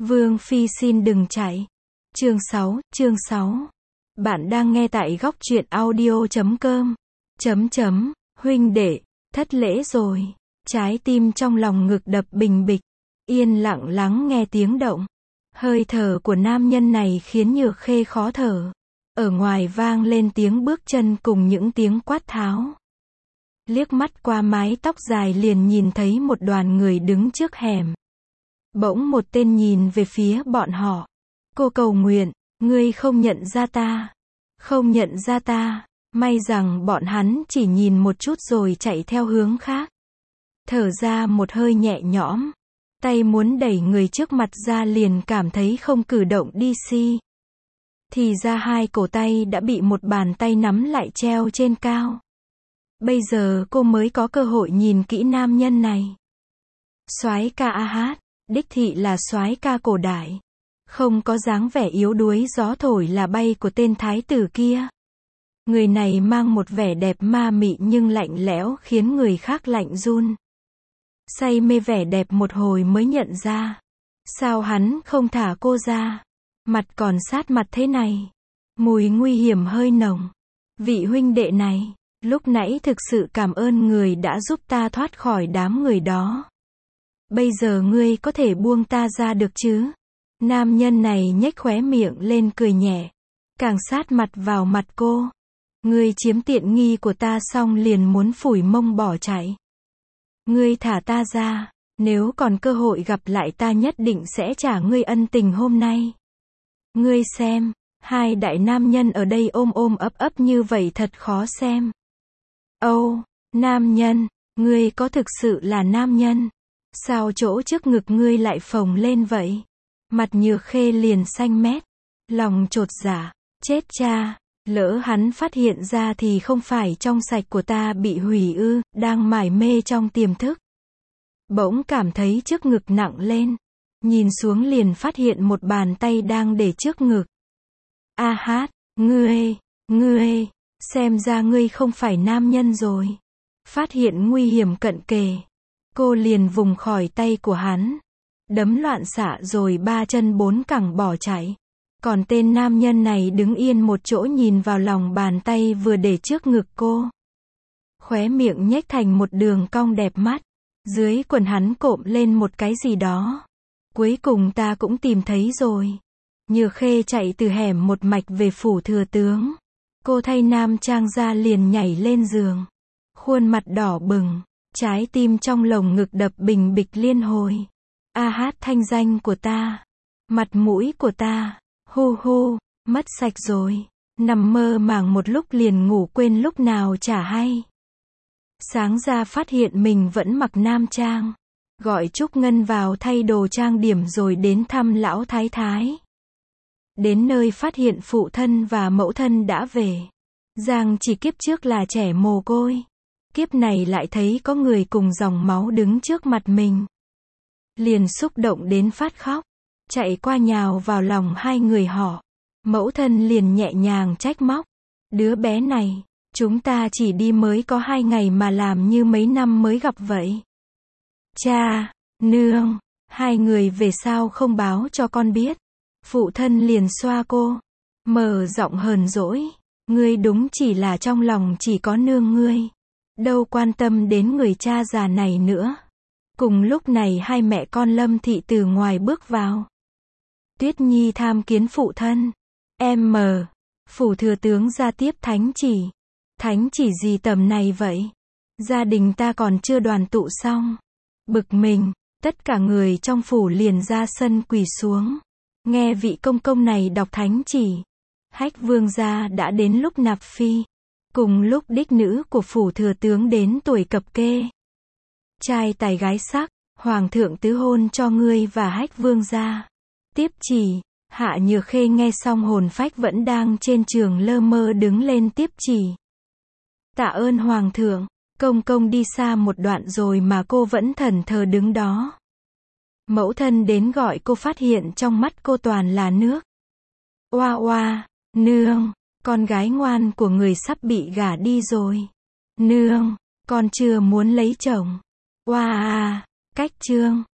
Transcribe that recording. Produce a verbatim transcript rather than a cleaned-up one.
Vương Phi xin đừng chạy. Chương sáu, chương sáu. Bạn đang nghe tại góc truyện audio chấm com. Chấm chấm, huynh đệ, thất lễ rồi. Trái tim trong lòng ngực đập bình bịch. Yên lặng lắng nghe tiếng động. Hơi thở của nam nhân này khiến Nhược Khê khó thở. Ở ngoài vang lên tiếng bước chân cùng những tiếng quát tháo. Liếc mắt qua mái tóc dài liền nhìn thấy một đoàn người đứng trước hẻm. Bỗng một tên nhìn về phía bọn họ. Cô cầu nguyện, ngươi không nhận ra ta. Không nhận ra ta. May rằng bọn hắn chỉ nhìn một chút rồi chạy theo hướng khác. Thở ra một hơi nhẹ nhõm. Tay muốn đẩy người trước mặt ra liền cảm thấy không cử động đi si. Thì ra hai cổ tay đã bị một bàn tay nắm lại treo trên cao. Bây giờ cô mới có cơ hội nhìn kỹ nam nhân này. Soái ca a hát, đích thị là soái ca cổ đại. Không có dáng vẻ yếu đuối gió thổi là bay của tên thái tử kia. Người này mang một vẻ đẹp ma mị nhưng lạnh lẽo khiến người khác lạnh run. Say mê vẻ đẹp một hồi mới nhận ra. Sao hắn không thả cô ra? Mặt còn sát mặt thế này. Mùi nguy hiểm hơi nồng. Vị huynh đệ này, lúc nãy thực sự cảm ơn người đã giúp ta thoát khỏi đám người đó. Bây giờ ngươi có thể buông ta ra được chứ? Nam nhân này nhếch khóe miệng lên cười nhẹ. Càng sát mặt vào mặt cô. Ngươi chiếm tiện nghi của ta xong liền muốn phủi mông bỏ chạy. Ngươi thả ta ra, nếu còn cơ hội gặp lại ta nhất định sẽ trả ngươi ân tình hôm nay. Ngươi xem, hai đại nam nhân ở đây ôm ôm ấp ấp như vậy thật khó xem. Âu, oh, nam nhân, ngươi có thực sự là nam nhân? Sao chỗ trước ngực ngươi lại phồng lên vậy? Mặt Nhược Khê liền xanh mét, lòng chột dạ, chết cha, lỡ hắn phát hiện ra thì không phải trong sạch của ta bị hủy ư, đang mải mê trong tiềm thức. Bỗng cảm thấy trước ngực nặng lên, nhìn xuống liền phát hiện một bàn tay đang để trước ngực. A hát, ngươi, ngươi, xem ra ngươi không phải nam nhân rồi. Phát hiện nguy hiểm cận kề, cô liền vùng khỏi tay của hắn, đấm loạn xạ rồi ba chân bốn cẳng bỏ chạy. Còn tên nam nhân này đứng yên một chỗ nhìn vào lòng bàn tay vừa để trước ngực cô. Khóe miệng nhếch thành một đường cong đẹp mắt. Dưới quần hắn cộm lên một cái gì đó. Cuối cùng ta cũng tìm thấy rồi. Nhược Khê chạy từ hẻm một mạch về phủ thừa tướng. Cô thay nam trang ra liền nhảy lên giường. Khuôn mặt đỏ bừng. Trái tim trong lồng ngực đập bình bịch liên hồi. A hát thanh danh của ta. Mặt mũi của ta. Hu hu, mất sạch rồi. Nằm mơ màng một lúc liền ngủ quên lúc nào chả hay. Sáng ra phát hiện mình vẫn mặc nam trang. Gọi Trúc Ngân vào thay đồ trang điểm rồi đến thăm lão thái thái. Đến nơi phát hiện phụ thân và mẫu thân đã về. Giang chỉ kiếp trước là trẻ mồ côi. Kiếp này lại thấy có người cùng dòng máu đứng trước mặt mình. Liền xúc động đến phát khóc. Chạy qua nhào vào lòng hai người họ. Mẫu thân liền nhẹ nhàng trách móc. Đứa bé này, chúng ta chỉ đi mới có hai ngày mà làm như mấy năm mới gặp vậy. Cha, nương, hai người về sao không báo cho con biết. Phụ thân liền xoa cô. Mở giọng hờn dỗi. Ngươi đúng chỉ là trong lòng chỉ có nương ngươi. Đâu quan tâm đến người cha già này nữa. Cùng lúc này hai mẹ con Lâm Thị từ ngoài bước vào. Tuyết Nhi tham kiến phụ thân. Em mờ. Phủ thừa tướng ra tiếp thánh chỉ. Thánh chỉ gì tầm này vậy? Gia đình ta còn chưa đoàn tụ xong. Bực mình, tất cả người trong phủ liền ra sân quỳ xuống. Nghe vị công công này đọc thánh chỉ. Hách vương gia đã đến lúc nạp phi. Cùng lúc đích nữ của phủ thừa tướng đến tuổi cập kê. Trai tài gái sắc, hoàng thượng tứ hôn cho ngươi và Hách vương gia. Tiếp chỉ, Hạ Nhược Khê nghe xong hồn phách vẫn đang trên giường lơ mơ đứng lên tiếp chỉ. Tạ ơn hoàng thượng, công công đi xa một đoạn rồi mà cô vẫn thẫn thờ đứng đó. Mẫu thân đến gọi cô phát hiện trong mắt cô toàn là nước. Oa oa, nương, con gái ngoan của người sắp bị gả đi rồi. Nương, con chưa muốn lấy chồng. Oa à, cách chương.